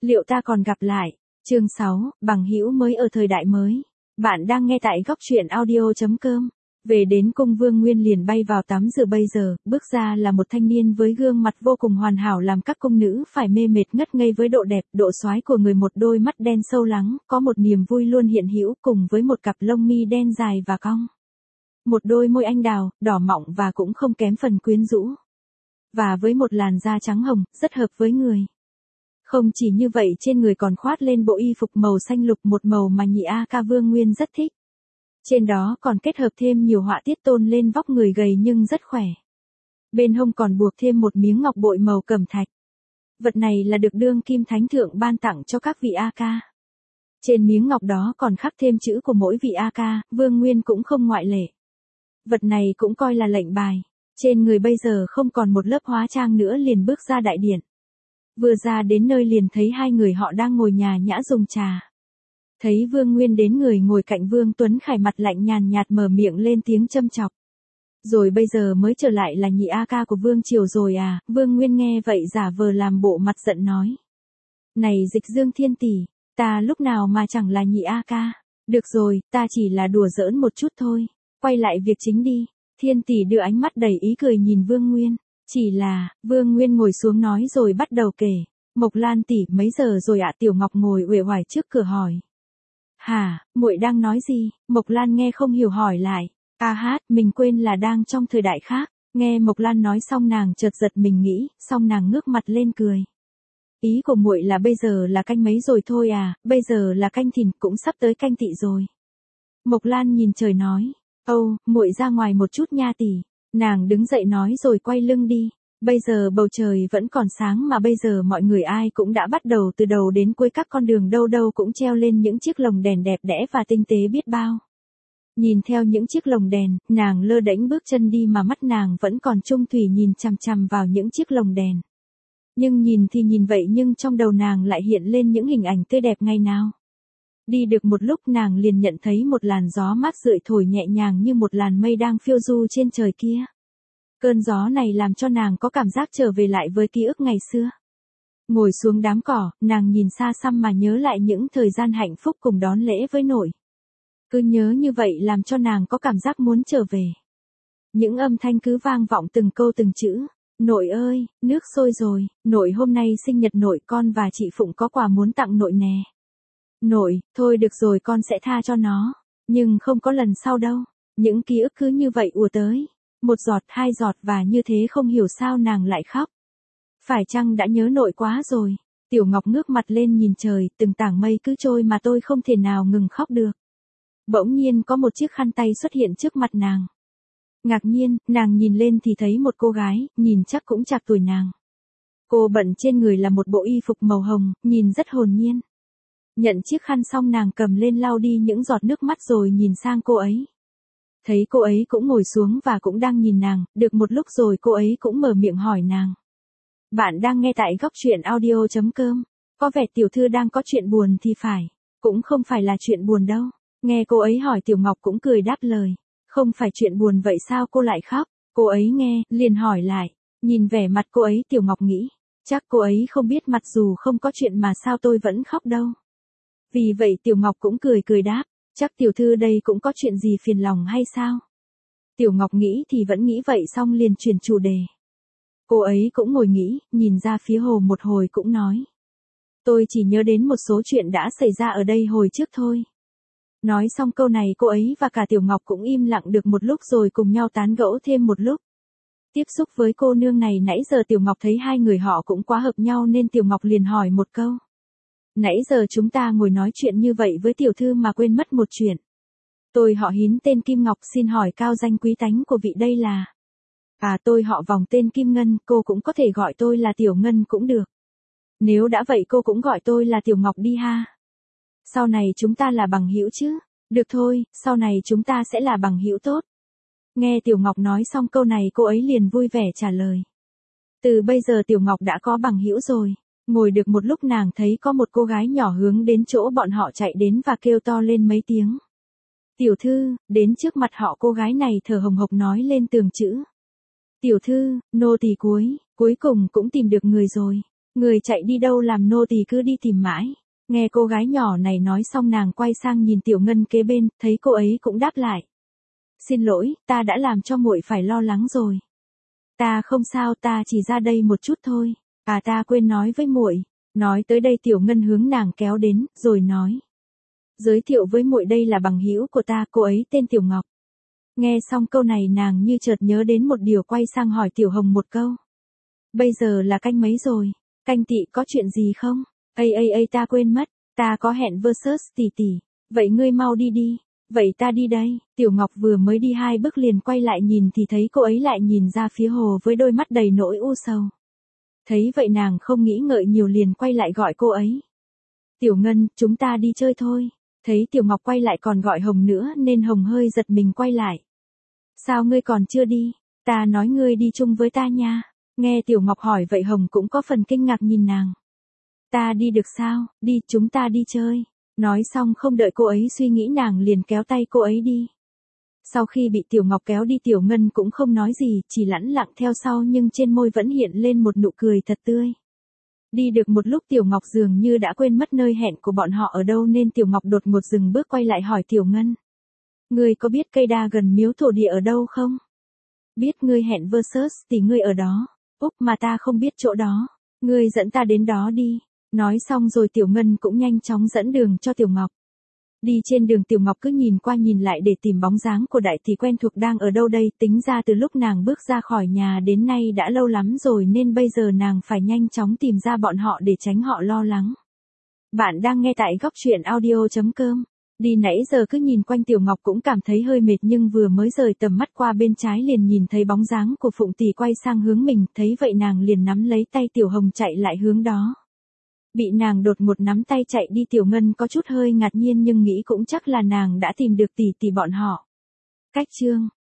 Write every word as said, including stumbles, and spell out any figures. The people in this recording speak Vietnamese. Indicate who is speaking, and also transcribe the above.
Speaker 1: Liệu ta còn gặp lại? Chương sáu, bằng hữu mới ở thời đại mới. Bạn đang nghe tại góc truyện audio chấm com. Về đến cung Vương Nguyên liền bay vào tắm rửa bây giờ, bước ra là một thanh niên với gương mặt vô cùng hoàn hảo làm các cung nữ phải mê mệt ngất ngây với độ đẹp, độ soái của người, một đôi mắt đen sâu lắng, có một niềm vui luôn hiện hữu cùng với một cặp lông mi đen dài và cong. Một đôi môi anh đào, đỏ mọng và cũng không kém phần quyến rũ. Và với một làn da trắng hồng, rất hợp với người. Không chỉ như vậy, trên người còn khoác lên bộ y phục màu xanh lục, một màu mà nhị A ca Vương Nguyên rất thích. Trên đó còn kết hợp thêm nhiều họa tiết tôn lên vóc người gầy nhưng rất khỏe. Bên hông còn buộc thêm một miếng ngọc bội màu cẩm thạch. Vật này là được đương kim thánh thượng ban tặng cho các vị A ca. Trên miếng ngọc đó còn khắc thêm chữ của mỗi vị A ca, Vương Nguyên cũng không ngoại lệ. Vật này cũng coi là lệnh bài. Trên người bây giờ không còn một lớp hóa trang nữa, liền bước ra đại điện. Vừa ra đến nơi liền thấy hai người họ đang ngồi nhã nhã dùng trà. Thấy Vương Nguyên đến, người ngồi cạnh Vương Tuấn Khải mặt lạnh nhàn nhạt mở miệng lên tiếng châm chọc. Rồi bây giờ mới trở lại là nhị A ca của Vương Triều rồi à? Vương Nguyên nghe vậy giả vờ làm bộ mặt giận nói. Này Dịch Dương Thiên tỷ, ta lúc nào mà chẳng là nhị A ca. Được rồi, ta chỉ là đùa giỡn một chút thôi. Quay lại việc chính đi. Thiên tỷ đưa ánh mắt đầy ý cười nhìn Vương Nguyên. Chỉ là, Vương Nguyên ngồi xuống nói rồi bắt đầu kể. Mộc Lan tỷ, mấy giờ rồi ạ? Tiểu Ngọc ngồi uể oải trước cửa hỏi. Hả, muội đang nói gì? Mộc Lan nghe không hiểu hỏi lại. A hát, mình quên là đang trong thời đại khác. Nghe Mộc Lan nói xong nàng chợt giật mình nghĩ, xong nàng ngước mặt lên cười. Ý của muội là bây giờ là canh mấy rồi thôi à? Bây giờ là canh thìn, cũng sắp tới canh tỵ rồi. Mộc Lan nhìn trời nói. Âu, muội ra ngoài một chút nha tỷ. Nàng đứng dậy nói rồi quay lưng đi. Bây giờ bầu trời vẫn còn sáng mà bây giờ mọi người ai cũng đã bắt đầu từ đầu đến cuối, các con đường đâu đâu cũng treo lên những chiếc lồng đèn đẹp đẽ và tinh tế biết bao. Nhìn theo những chiếc lồng đèn, nàng lơ đễnh bước chân đi mà mắt nàng vẫn còn trung thủy nhìn chằm chằm vào những chiếc lồng đèn. Nhưng nhìn thì nhìn vậy nhưng trong đầu nàng lại hiện lên những hình ảnh tươi đẹp ngày nào. Đi được một lúc nàng liền nhận thấy một làn gió mát rượi thổi nhẹ nhàng như một làn mây đang phiêu du trên trời kia. Cơn gió này làm cho nàng có cảm giác trở về lại với ký ức ngày xưa. Ngồi xuống đám cỏ, nàng nhìn xa xăm mà nhớ lại những thời gian hạnh phúc cùng đón lễ với nội. Cứ nhớ như vậy làm cho nàng có cảm giác muốn trở về. Những âm thanh cứ vang vọng từng câu từng chữ. Nội ơi, nước sôi rồi, nội hôm nay sinh nhật nội, con và chị Phụng có quà muốn tặng nội nè. Nội, thôi được rồi, con sẽ tha cho nó. Nhưng không có lần sau đâu. Những ký ức cứ như vậy ùa tới. Một giọt, hai giọt và như thế không hiểu sao nàng lại khóc. Phải chăng đã nhớ nội quá rồi? Tiểu Ngọc ngước mặt lên nhìn trời, từng tảng mây cứ trôi mà tôi không thể nào ngừng khóc được. Bỗng nhiên có một chiếc khăn tay xuất hiện trước mặt nàng. Ngạc nhiên, nàng nhìn lên thì thấy một cô gái, nhìn chắc cũng chạc tuổi nàng. Cô bận trên người là một bộ y phục màu hồng, nhìn rất hồn nhiên. Nhận chiếc khăn xong nàng cầm lên lau đi những giọt nước mắt rồi nhìn sang cô ấy. Thấy cô ấy cũng ngồi xuống và cũng đang nhìn nàng, được một lúc rồi cô ấy cũng mở miệng hỏi nàng. Bạn đang nghe tại góc truyện audio chấm com. Có vẻ tiểu thư đang có chuyện buồn thì phải. Cũng không phải là chuyện buồn đâu. Nghe cô ấy hỏi Tiểu Ngọc cũng cười đáp lời. Không phải chuyện buồn vậy sao cô lại khóc? Cô ấy nghe, liền hỏi lại. Nhìn vẻ mặt cô ấy Tiểu Ngọc nghĩ. Chắc cô ấy không biết mặc dù không có chuyện mà sao tôi vẫn khóc đâu. Vì vậy Tiểu Ngọc cũng cười cười đáp. Chắc tiểu thư đây cũng có chuyện gì phiền lòng hay sao? Tiểu Ngọc nghĩ thì vẫn nghĩ vậy xong liền chuyển chủ đề. Cô ấy cũng ngồi nghĩ, nhìn ra phía hồ một hồi cũng nói. Tôi chỉ nhớ đến một số chuyện đã xảy ra ở đây hồi trước thôi. Nói xong câu này cô ấy và cả Tiểu Ngọc cũng im lặng được một lúc rồi cùng nhau tán gẫu thêm một lúc. Tiếp xúc với cô nương này nãy giờ Tiểu Ngọc thấy hai người họ cũng quá hợp nhau nên Tiểu Ngọc liền hỏi một câu. Nãy giờ chúng ta ngồi nói chuyện như vậy với tiểu thư mà quên mất một chuyện. Tôi họ Hín tên Kim Ngọc, xin hỏi cao danh quý tánh của vị đây là. À, tôi họ Vòng tên Kim Ngân, cô cũng có thể gọi tôi là Tiểu Ngân cũng được. Nếu đã vậy cô cũng gọi tôi là Tiểu Ngọc đi ha. Sau này chúng ta là bằng hữu chứ? Được thôi, sau này chúng ta sẽ là bằng hữu tốt. Nghe Tiểu Ngọc nói xong câu này cô ấy liền vui vẻ trả lời. Từ bây giờ Tiểu Ngọc đã có bằng hữu rồi. Ngồi được một lúc nàng thấy có một cô gái nhỏ hướng đến chỗ bọn họ chạy đến và kêu to lên mấy tiếng. Tiểu thư, đến trước mặt họ cô gái này thở hồng hộc nói lên từng chữ. Tiểu thư, nô tỳ cuối, cuối cùng cũng tìm được người rồi. Người chạy đi đâu làm nô tỳ cứ đi tìm mãi. Nghe cô gái nhỏ này nói xong nàng quay sang nhìn Tiểu Ngân kế bên, thấy cô ấy cũng đáp lại. Xin lỗi, ta đã làm cho muội phải lo lắng rồi. Ta không sao, ta chỉ ra đây một chút thôi. À ta quên nói với muội. Nói tới đây Tiểu Ngân hướng nàng kéo đến, rồi nói. Giới thiệu với muội đây là bằng hữu của ta, cô ấy tên Tiểu Ngọc. Nghe xong câu này nàng như chợt nhớ đến một điều, quay sang hỏi Tiểu Hồng một câu. Bây giờ là canh mấy rồi? Canh tỵ có chuyện gì không? Ây ây ây ta quên mất, ta có hẹn versus tỷ tỷ. Vậy ngươi mau đi đi. Vậy ta đi đây. Tiểu Ngọc vừa mới đi hai bước liền quay lại nhìn thì thấy cô ấy lại nhìn ra phía hồ với đôi mắt đầy nỗi u sầu. Thấy vậy nàng không nghĩ ngợi nhiều liền quay lại gọi cô ấy. Tiểu Ngân, chúng ta đi chơi thôi. Thấy Tiểu Ngọc quay lại còn gọi Hồng nữa nên Hồng hơi giật mình quay lại. Sao ngươi còn chưa đi? Ta nói ngươi đi chung với ta nha. Nghe Tiểu Ngọc hỏi vậy Hồng cũng có phần kinh ngạc nhìn nàng. Ta đi được sao? Đi, chúng ta đi chơi. Nói xong không đợi cô ấy suy nghĩ nàng liền kéo tay cô ấy đi. Sau khi bị Tiểu Ngọc kéo đi Tiểu Ngân cũng không nói gì, chỉ lẳng lặng theo sau nhưng trên môi vẫn hiện lên một nụ cười thật tươi. Đi được một lúc Tiểu Ngọc dường như đã quên mất nơi hẹn của bọn họ ở đâu nên Tiểu Ngọc đột ngột dừng bước quay lại hỏi Tiểu Ngân. Ngươi có biết cây đa gần miếu thổ địa ở đâu không? Biết, ngươi hẹn versus thì ngươi ở đó. Úc, mà ta không biết chỗ đó. Ngươi dẫn ta đến đó đi. Nói xong rồi Tiểu Ngân cũng nhanh chóng dẫn đường cho Tiểu Ngọc. Đi trên đường Tiểu Ngọc cứ nhìn qua nhìn lại để tìm bóng dáng của đại tỷ quen thuộc đang ở đâu đây, tính ra từ lúc nàng bước ra khỏi nhà đến nay đã lâu lắm rồi nên bây giờ nàng phải nhanh chóng tìm ra bọn họ để tránh họ lo lắng. Bạn đang nghe tại góc truyện audio chấm com. Đi nãy giờ cứ nhìn quanh Tiểu Ngọc cũng cảm thấy hơi mệt nhưng vừa mới rời tầm mắt qua bên trái liền nhìn thấy bóng dáng của Phụng tỷ quay sang hướng mình, thấy vậy nàng liền nắm lấy tay Tiểu Hồng chạy lại hướng đó. Bị nàng đột ngột nắm tay chạy đi Tiểu Ngân có chút hơi ngạc nhiên nhưng nghĩ cũng chắc là nàng đã tìm được tỷ tỷ bọn họ. Cách chương